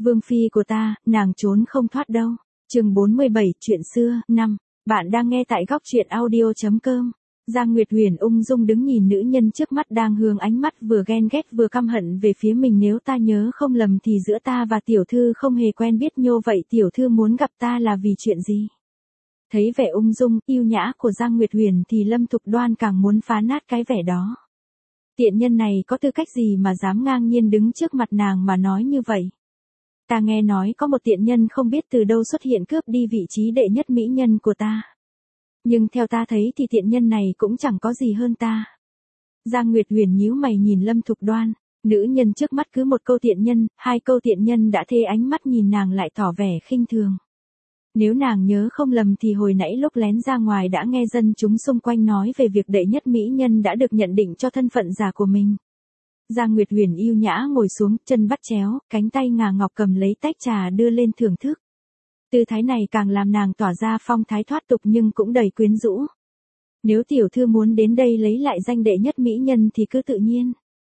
Vương phi của ta, nàng trốn không thoát đâu. Chương 47, chuyện xưa, 5. Bạn đang nghe tại góc truyện audio.com. Giang Nguyệt Huyền ung dung đứng nhìn nữ nhân trước mắt đang hướng ánh mắt vừa ghen ghét vừa căm hận về phía mình. Nếu ta nhớ không lầm thì giữa ta và tiểu thư không hề quen biết nhô, vậy tiểu thư muốn gặp ta là vì chuyện gì? Thấy vẻ ung dung, yêu nhã của Giang Nguyệt Huyền thì Lâm Thục Đoan càng muốn phá nát cái vẻ đó. Tiện nhân này có tư cách gì mà dám ngang nhiên đứng trước mặt nàng mà nói như vậy? Ta nghe nói có một tiện nhân không biết từ đâu xuất hiện cướp đi vị trí đệ nhất mỹ nhân của ta. Nhưng theo ta thấy thì tiện nhân này cũng chẳng có gì hơn ta. Giang Nguyệt Huyền nhíu mày nhìn Lâm Thục Đoan, nữ nhân trước mắt cứ một câu tiện nhân, hai câu tiện nhân đã thê ánh mắt nhìn nàng lại tỏ vẻ khinh thường. Nếu nàng nhớ không lầm thì hồi nãy lúc lén ra ngoài đã nghe dân chúng xung quanh nói về việc đệ nhất mỹ nhân đã được nhận định cho thân phận giả của mình. Giang Nguyệt Huyền yêu nhã ngồi xuống, chân bắt chéo, cánh tay ngà ngọc cầm lấy tách trà đưa lên thưởng thức. Tư thái này càng làm nàng tỏa ra phong thái thoát tục nhưng cũng đầy quyến rũ. Nếu tiểu thư muốn đến đây lấy lại danh đệ nhất mỹ nhân thì cứ tự nhiên.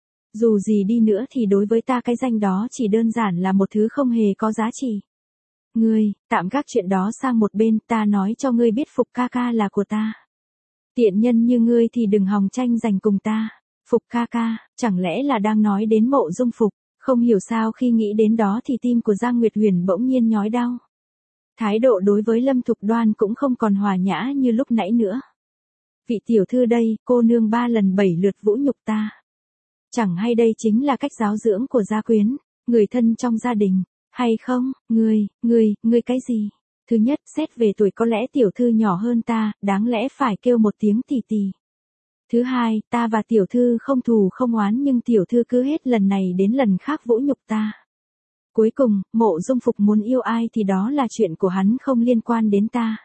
Dù gì đi nữa thì đối với ta cái danh đó chỉ đơn giản là một thứ không hề có giá trị. Ngươi, tạm gác chuyện đó sang một bên, ta nói cho ngươi biết Phục ca ca là của ta. Tiện nhân như ngươi thì đừng hòng tranh giành cùng ta. Phục ca ca, chẳng lẽ là đang nói đến Mộ Dung Phục? Không hiểu sao khi nghĩ đến đó thì tim của Giang Nguyệt Huyền bỗng nhiên nhói đau. Thái độ đối với Lâm Thục Đoan cũng không còn hòa nhã như lúc nãy nữa. Vị tiểu thư đây, cô nương 3 lần 7 lượt vũ nhục ta. Chẳng hay đây chính là cách giáo dưỡng của gia quyến, người thân trong gia đình, hay không? Ngươi cái gì? Thứ nhất, xét về tuổi có lẽ tiểu thư nhỏ hơn ta, đáng lẽ phải kêu một tiếng tỷ tỷ. Thứ hai, ta và tiểu thư không thù không oán nhưng tiểu thư cứ hết lần này đến lần khác vũ nhục ta. Cuối cùng, Mộ Dung Phục muốn yêu ai thì đó là chuyện của hắn, không liên quan đến ta.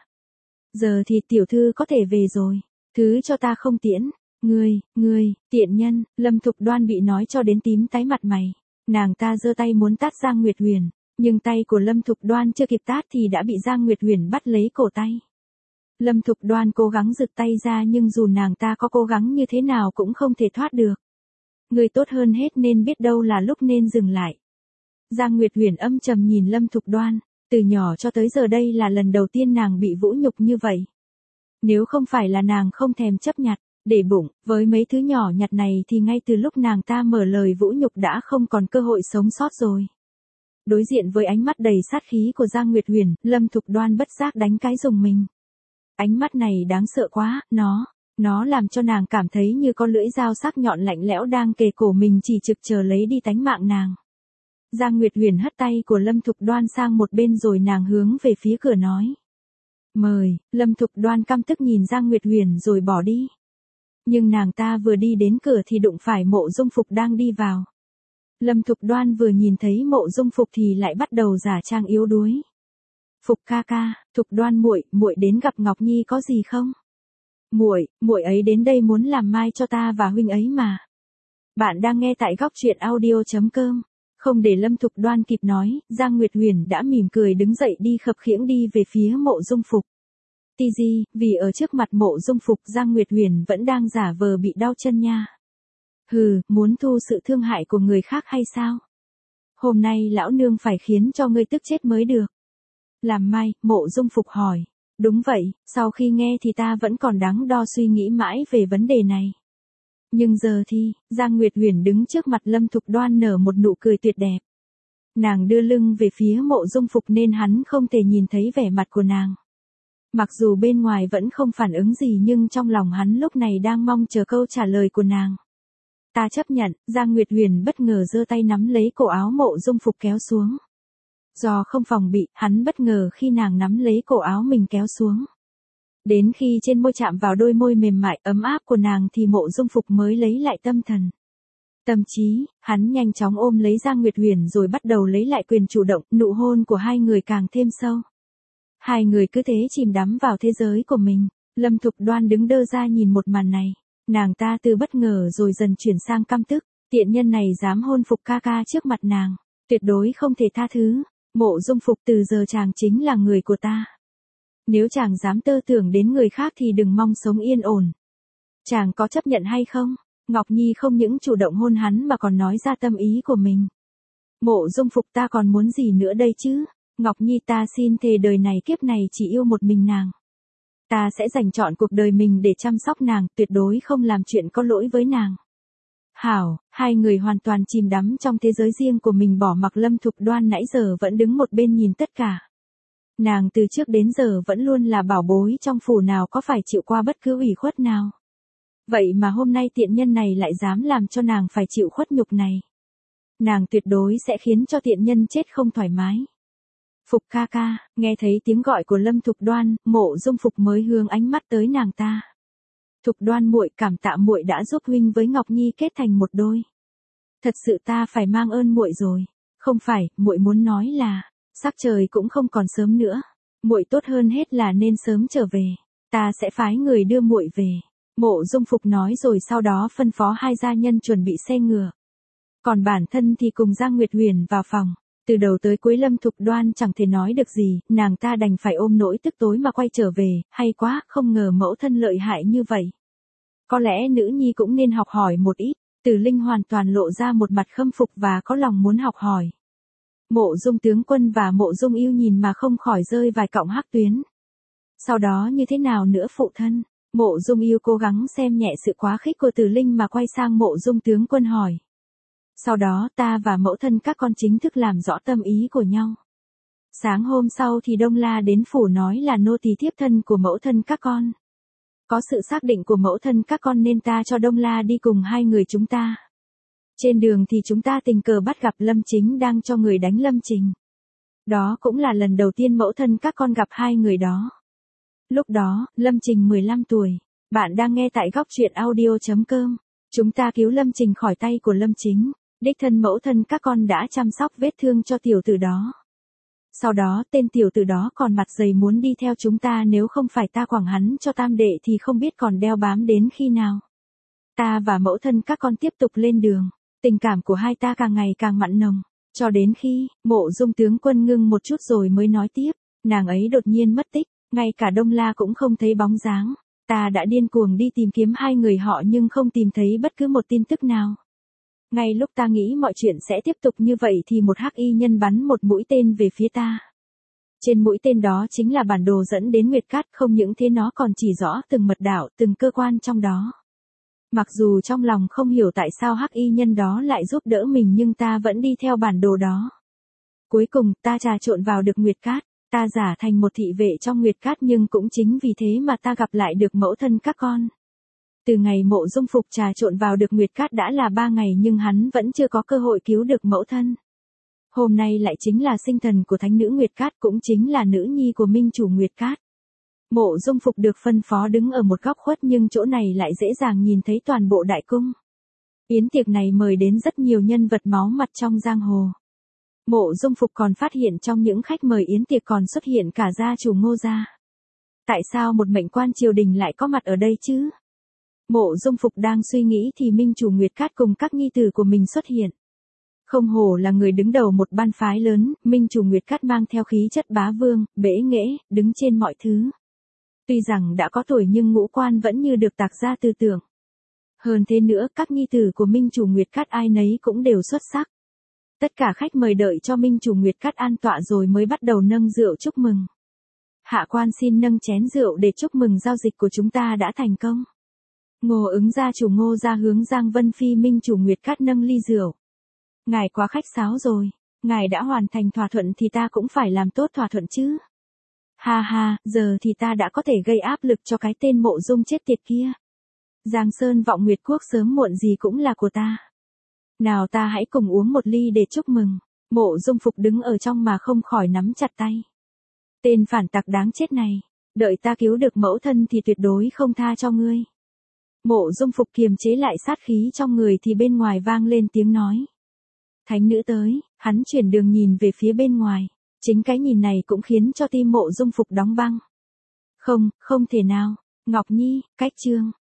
Giờ thì tiểu thư có thể về rồi, thứ cho ta không tiễn. Ngươi, tiện nhân. Lâm Thục Đoan bị nói cho đến tím tái mặt mày. Nàng ta giơ tay muốn tát Giang Nguyệt Huyền, nhưng tay của Lâm Thục Đoan chưa kịp tát thì đã bị Giang Nguyệt Huyền bắt lấy cổ tay. Lâm Thục Đoan cố gắng giựt tay ra nhưng dù nàng ta có cố gắng như thế nào cũng không thể thoát được. Người tốt hơn hết nên biết đâu là lúc nên dừng lại. Giang Nguyệt Huyền âm trầm nhìn Lâm Thục Đoan, từ nhỏ cho tới giờ đây là lần đầu tiên nàng bị vũ nhục như vậy. Nếu không phải là nàng không thèm chấp nhặt, để bụng, với mấy thứ nhỏ nhặt này thì ngay từ lúc nàng ta mở lời vũ nhục đã không còn cơ hội sống sót rồi. Đối diện với ánh mắt đầy sát khí của Giang Nguyệt Huyền, Lâm Thục Đoan bất giác đánh cái rùng mình. Ánh mắt này đáng sợ quá, nó làm cho nàng cảm thấy như con lưỡi dao sắc nhọn lạnh lẽo đang kề cổ mình chỉ trực chờ lấy đi tánh mạng nàng. Giang Nguyệt Huyền hất tay của Lâm Thục Đoan sang một bên rồi nàng hướng về phía cửa nói. Mời. Lâm Thục Đoan căm tức nhìn Giang Nguyệt Huyền rồi bỏ đi. Nhưng nàng ta vừa đi đến cửa thì đụng phải Mộ Dung Phục đang đi vào. Lâm Thục Đoan vừa nhìn thấy Mộ Dung Phục thì lại bắt đầu giả trang yếu đuối. Phục ca ca, Thục Đoan muội đến gặp Ngọc Nhi có gì không? Muội ấy đến đây muốn làm mai cho ta và huynh ấy mà. Bạn đang nghe tại góc truyện audio.com. Không để Lâm Thục Đoan kịp nói, Giang Nguyệt Huyền đã mỉm cười đứng dậy đi khập khiễng đi về phía Mộ Dung Phục. Vì ở trước mặt Mộ Dung Phục Giang Nguyệt Huyền vẫn đang giả vờ bị đau chân nha. Hừ, muốn thu sự thương hại của người khác hay sao? Hôm nay lão nương phải khiến cho ngươi tức chết mới được. Làm mai, Mộ Dung Phục hỏi. Đúng vậy, sau khi nghe thì ta vẫn còn đắn đo suy nghĩ mãi về vấn đề này. Nhưng giờ thì, Giang Nguyệt Huyền đứng trước mặt Lâm Thục Đoan nở một nụ cười tuyệt đẹp. Nàng đưa lưng về phía Mộ Dung Phục nên hắn không thể nhìn thấy vẻ mặt của nàng. Mặc dù bên ngoài vẫn không phản ứng gì nhưng trong lòng hắn lúc này đang mong chờ câu trả lời của nàng. Ta chấp nhận. Giang Nguyệt Huyền bất ngờ giơ tay nắm lấy cổ áo Mộ Dung Phục kéo xuống. Do không phòng bị, hắn bất ngờ khi nàng nắm lấy cổ áo mình kéo xuống. Đến khi trên môi chạm vào đôi môi mềm mại ấm áp của nàng thì Mộ Dung Phục mới lấy lại tâm thần. Tâm trí, hắn nhanh chóng ôm lấy Giang Nguyệt Huyền rồi bắt đầu lấy lại quyền chủ động, nụ hôn của hai người càng thêm sâu. Hai người cứ thế chìm đắm vào thế giới của mình. Lâm Thục Đoan đứng đơ ra nhìn một màn này. Nàng ta từ bất ngờ rồi dần chuyển sang căm tức. Tiện nhân này dám hôn Phục ca ca trước mặt nàng. Tuyệt đối không thể tha thứ. Mộ Dung Phục, từ giờ chàng chính là người của ta. Nếu chàng dám tơ tưởng đến người khác thì đừng mong sống yên ổn. Chàng có chấp nhận hay không? Ngọc Nhi không những chủ động hôn hắn mà còn nói ra tâm ý của mình. Mộ Dung Phục ta còn muốn gì nữa đây chứ? Ngọc Nhi ta xin thề đời này kiếp này chỉ yêu một mình nàng. Ta sẽ dành trọn cuộc đời mình để chăm sóc nàng, tuyệt đối không làm chuyện có lỗi với nàng. Hảo, hai người hoàn toàn chìm đắm trong thế giới riêng của mình, bỏ mặc Lâm Thục Đoan nãy giờ vẫn đứng một bên nhìn tất cả. Nàng từ trước đến giờ vẫn luôn là bảo bối trong phủ, nào có phải chịu qua bất cứ ủy khuất nào. Vậy mà hôm nay tiện nhân này lại dám làm cho nàng phải chịu khuất nhục này. Nàng tuyệt đối sẽ khiến cho tiện nhân chết không thoải mái. Phục ca ca, nghe thấy tiếng gọi của Lâm Thục Đoan, Mộ Dung Phục mới hướng ánh mắt tới nàng ta. Thục Đoan muội, cảm tạ muội đã giúp huynh với Ngọc Nhi kết thành một đôi. Thật sự ta phải mang ơn muội rồi. Không phải, muội muốn nói là, sắc trời cũng không còn sớm nữa, muội tốt hơn hết là nên sớm trở về. Ta sẽ phái người đưa muội về. Mộ Dung Phục nói rồi sau đó phân phó hai gia nhân chuẩn bị xe ngựa. Còn bản thân thì cùng Giang Nguyệt Huyền vào phòng. Từ đầu tới cuối Lâm Thục Đoan chẳng thể nói được gì, nàng ta đành phải ôm nỗi tức tối mà quay trở về. Hay quá, không ngờ mẫu thân lợi hại như vậy. Có lẽ nữ nhi cũng nên học hỏi một ít. Từ Linh hoàn toàn lộ ra một mặt khâm phục và có lòng muốn học hỏi. Mộ Dung tướng quân và Mộ Dung yêu nhìn mà không khỏi rơi vài cọng hắc tuyến. Sau đó như thế nào nữa phụ thân? Mộ Dung yêu cố gắng xem nhẹ sự quá khích của Từ Linh mà quay sang Mộ Dung tướng quân hỏi. Sau đó ta và mẫu thân các con chính thức làm rõ tâm ý của nhau. Sáng hôm sau thì Đông La đến phủ nói là nô tỳ thiếp thân của mẫu thân các con. Có sự xác định của mẫu thân các con nên ta cho Đông La đi cùng hai người chúng ta. Trên đường thì chúng ta tình cờ bắt gặp Lâm Chính đang cho người đánh Lâm Trình. Đó cũng là lần đầu tiên mẫu thân các con gặp hai người đó. Lúc đó, Lâm Trình 15 tuổi. Bạn đang nghe tại góc truyện audio.com. Chúng ta cứu Lâm Trình khỏi tay của Lâm Chính. Đích thân mẫu thân các con đã chăm sóc vết thương cho tiểu tử đó. Sau đó tên tiểu tử đó còn mặt dày muốn đi theo chúng ta, nếu không phải ta quẳng hắn cho tam đệ thì không biết còn đeo bám đến khi nào. Ta và mẫu thân các con tiếp tục lên đường. Tình cảm của hai ta càng ngày càng mặn nồng. Cho đến khi, Mộ Dung tướng quân ngưng một chút rồi mới nói tiếp. Nàng ấy đột nhiên mất tích, ngay cả Đông La cũng không thấy bóng dáng. Ta đã điên cuồng đi tìm kiếm hai người họ nhưng không tìm thấy bất cứ một tin tức nào. Ngay lúc ta nghĩ mọi chuyện sẽ tiếp tục như vậy thì một hắc y nhân bắn một mũi tên về phía ta. Trên mũi tên đó chính là bản đồ dẫn đến Nguyệt Cát, không những thế nó còn chỉ rõ từng mật đạo, từng cơ quan trong đó. Mặc dù trong lòng không hiểu tại sao hắc y nhân đó lại giúp đỡ mình nhưng ta vẫn đi theo bản đồ đó. Cuối cùng ta trà trộn vào được Nguyệt Cát, ta giả thành một thị vệ trong Nguyệt Cát nhưng cũng chính vì thế mà ta gặp lại được mẫu thân các con. Từ ngày Mộ Dung Phục trà trộn vào được Nguyệt Cát đã là 3 ngày nhưng hắn vẫn chưa có cơ hội cứu được mẫu thân. Hôm nay lại chính là sinh thần của thánh nữ Nguyệt Cát, cũng chính là nữ nhi của minh chủ Nguyệt Cát. Mộ Dung Phục được phân phó đứng ở một góc khuất nhưng chỗ này lại dễ dàng nhìn thấy toàn bộ đại cung. Yến tiệc này mời đến rất nhiều nhân vật máu mặt trong giang hồ. Mộ Dung Phục còn phát hiện trong những khách mời yến tiệc còn xuất hiện cả gia chủ Ngô gia. Tại sao một mệnh quan triều đình lại có mặt ở đây chứ? Mộ Dung Phục đang suy nghĩ thì minh chủ Nguyệt Cát cùng các nhi tử của mình xuất hiện. Không hổ là người đứng đầu một ban phái lớn, minh chủ Nguyệt Cát mang theo khí chất bá vương, bẽ nghễ, đứng trên mọi thứ. Tuy rằng đã có tuổi nhưng ngũ quan vẫn như được tạc ra tư tưởng. Hơn thế nữa, các nhi tử của minh chủ Nguyệt Cát ai nấy cũng đều xuất sắc. Tất cả khách mời đợi cho minh chủ Nguyệt Cát an tọa rồi mới bắt đầu nâng rượu chúc mừng. Hạ quan xin nâng chén rượu để chúc mừng giao dịch của chúng ta đã thành công. Ngô Ứng gia chủ Ngô gia hướng Giang Vân Phi minh chủ Nguyệt Cát nâng ly rượu. Ngài quá khách sáo rồi, ngài đã hoàn thành thỏa thuận thì ta cũng phải làm tốt thỏa thuận chứ. Ha ha, giờ thì ta đã có thể gây áp lực cho cái tên Mộ Dung chết tiệt kia. Giang Sơn Vọng Nguyệt Quốc sớm muộn gì cũng là của ta. Nào ta hãy cùng uống một ly để chúc mừng. Mộ Dung Phục đứng ở trong mà không khỏi nắm chặt tay. Tên phản tặc đáng chết này, đợi ta cứu được mẫu thân thì tuyệt đối không tha cho ngươi. Mộ Dung Phục kiềm chế lại sát khí trong người thì bên ngoài vang lên tiếng nói. Thánh nữ tới, hắn chuyển đường nhìn về phía bên ngoài. Chính cái nhìn này cũng khiến cho tim Mộ Dung Phục đóng băng. Không, không thể nào. Ngọc Nhi, cách chương.